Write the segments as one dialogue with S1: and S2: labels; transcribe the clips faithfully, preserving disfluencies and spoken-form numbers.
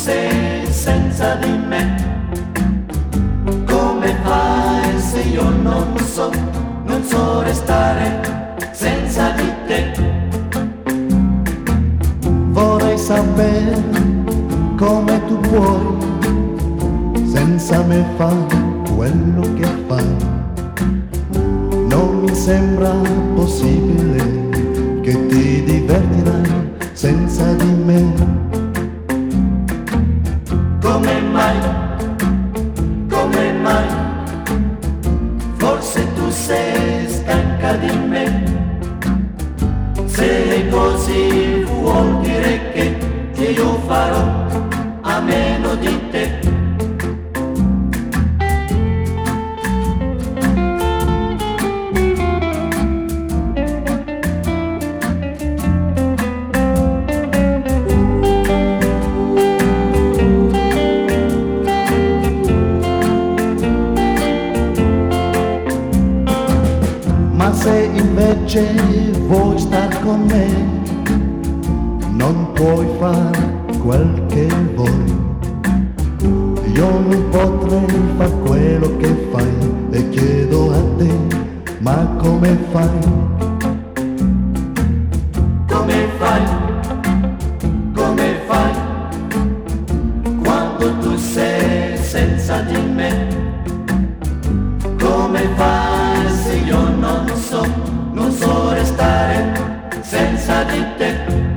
S1: sei senza di me? Come fai se io non so, non so restare senza di te?
S2: Vorrei sapere come tu puoi senza me fare quello che fai. Non mi sembra possibile che ti divertirai senza di me.
S1: Come mai, come mai, forse tu sei stanca di me. Se è così vuol dire che io farò a meno di te.
S2: Ma se invece vuoi star con me, non puoi fare quel che vuoi. Io non potrei fare quello che fai e chiedo a te, ma come fai?
S1: Come fai, come fai, quando tu sei senza di me? Come fai se io non so, non so restare senza di te?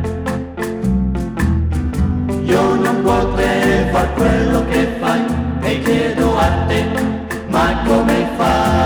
S1: Io non potrei far quello che fai e chiedo a te, ma come fai?